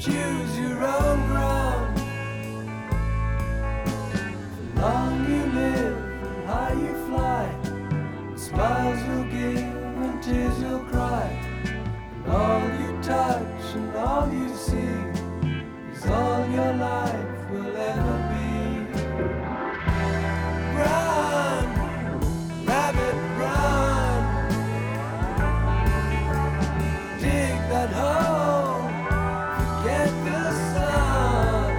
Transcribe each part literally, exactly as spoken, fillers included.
choose your own ground. The long you live and high you fly, and smiles will give and tears you'll cry, and all you touch and all you see is all your life will ever be. Run, rabbit, run, dig that hole, forget the sun.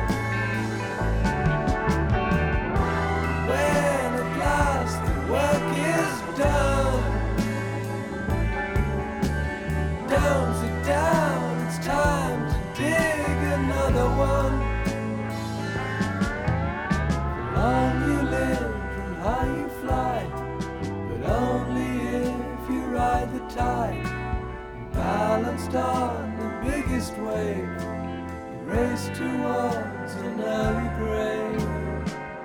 When at last the work is done, don't sit down, it's time to dig another one. The long you live and high you fly, but only if you ride the tide. Balanced on the biggest wave, you race towards an early grave.